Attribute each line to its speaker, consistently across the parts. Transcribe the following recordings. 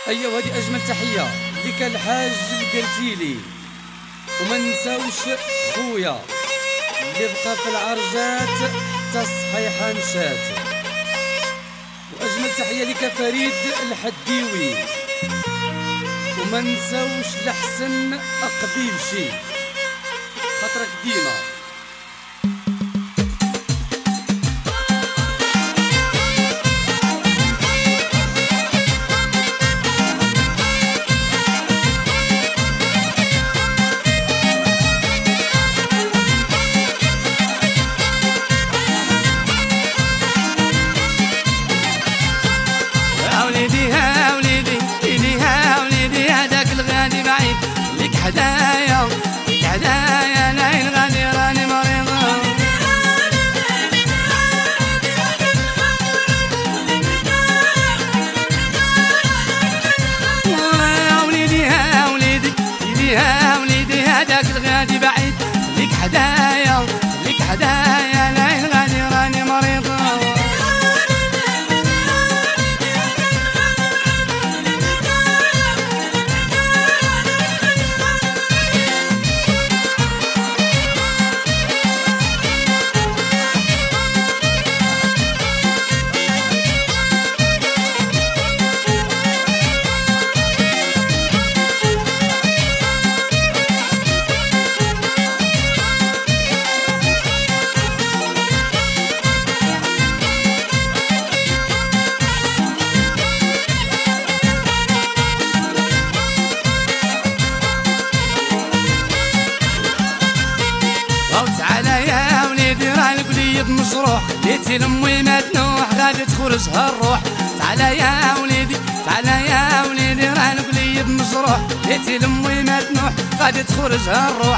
Speaker 1: ايوا هذه اجمل تحيه لك الحاج القرتيلي، وما نساوش خويا اللي بقى في العرجات حتى الصحيحه مشات، واجمل تحيه لك فريد الحديوي، وما نساوش لحسن قبيبشي خاطرك ديما.
Speaker 2: حدايا لك حدايا العين غالي راني مريضة يا وليدي يا وليدي يا وليدي هداك الغادي بعيد لك حدايا لك حدايا العين غالي راني مريضة مجروح ليتي لامي ما تنوح غادي تخرجها الروح. تعالى يا وليدي تعالى يا وليدي راه القليب مجروح ليتي لامي ما تنوح غادي تخرجها الروح.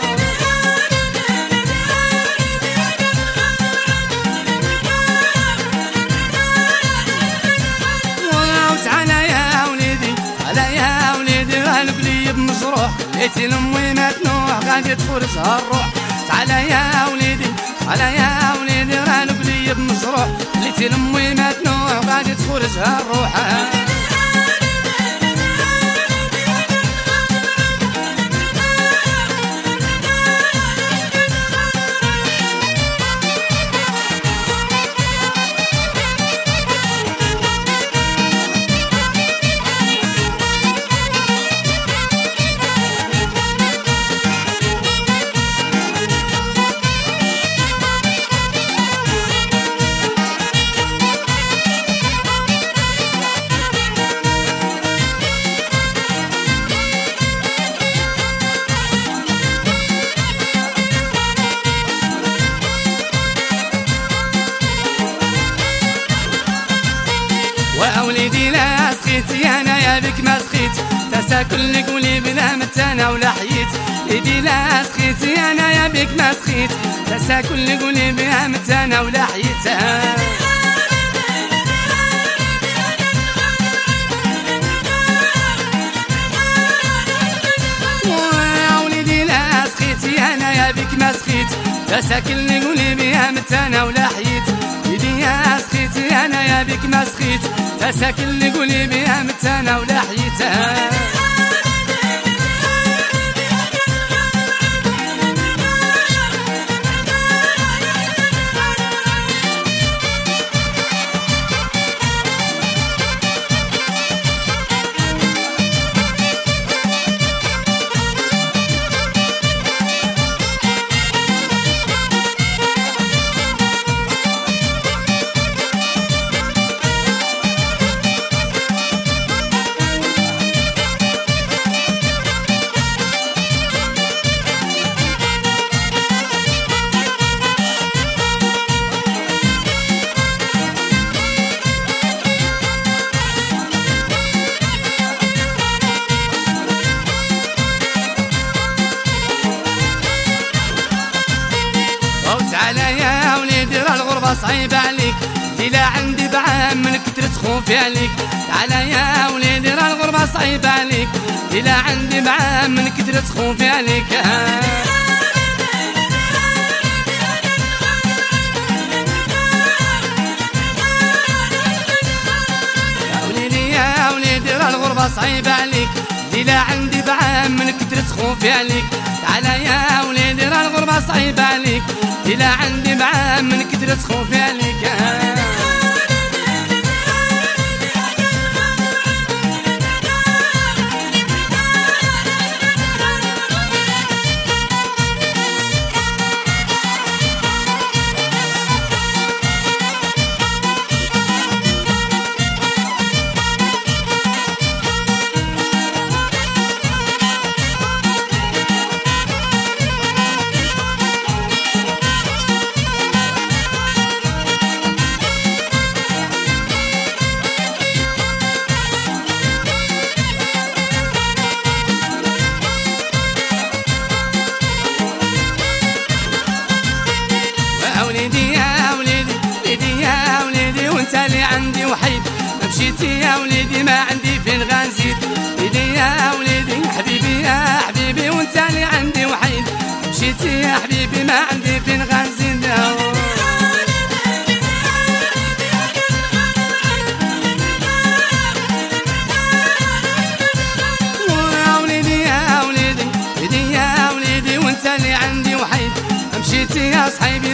Speaker 2: تعالى يا وليدي تعالى يا وليدي راه القليب مجروح ليتي لامي ما تنوح غادي تخرجها الروح. تعالى يا وليدي تعالى يا وليدي راه القليب مجروح ليتي لامي ما تنوح غادي تخرجها الروح. وليدي لا سخيتي انا يا بك ما سخيت تساكل قولي بلا متانا ولا حييت. ليدي لا سخيتي انا يا بك ما سخيت تساكل قولي بلا متانا ولا حييت. وليدي لا سخيتي انا يا بك ما سخيت تساكل قولي بلا متانا ولا حييت. ليدي يا سخيتي انا يا بك ما سخيت تساكن اللي قولي بيها متانا ولا حييتها. تعالى يا وليدي راه الغربة صعيبة عليك إلا عندي بعام من كتر خوفي عليك. تعالى يا وليدي راه الغربة صعيبة عليك إلا عندي بعام من كتر خوفي عليك. يا وليدي راه الغربة الغربة صعيبة عليك، ليلة عندي بعام من كترة خوفي عليك. تعالى يا وليدي راه الغربة صعيبة عليك، ليلة عندي بعام من كترة خوفي عليك. وانت اللي عندي وحيد، مشيتي يا وليدي ما عندي فين غنزيد. وليدي يا وليدي حبيبي يا حبيبي، وانت اللي عندي وحيد، مشيتي يا حبيبي ما عندي فين غنزيد. يا وليدي وانت اللي عندي وحيد، مشيتي يا صحيبي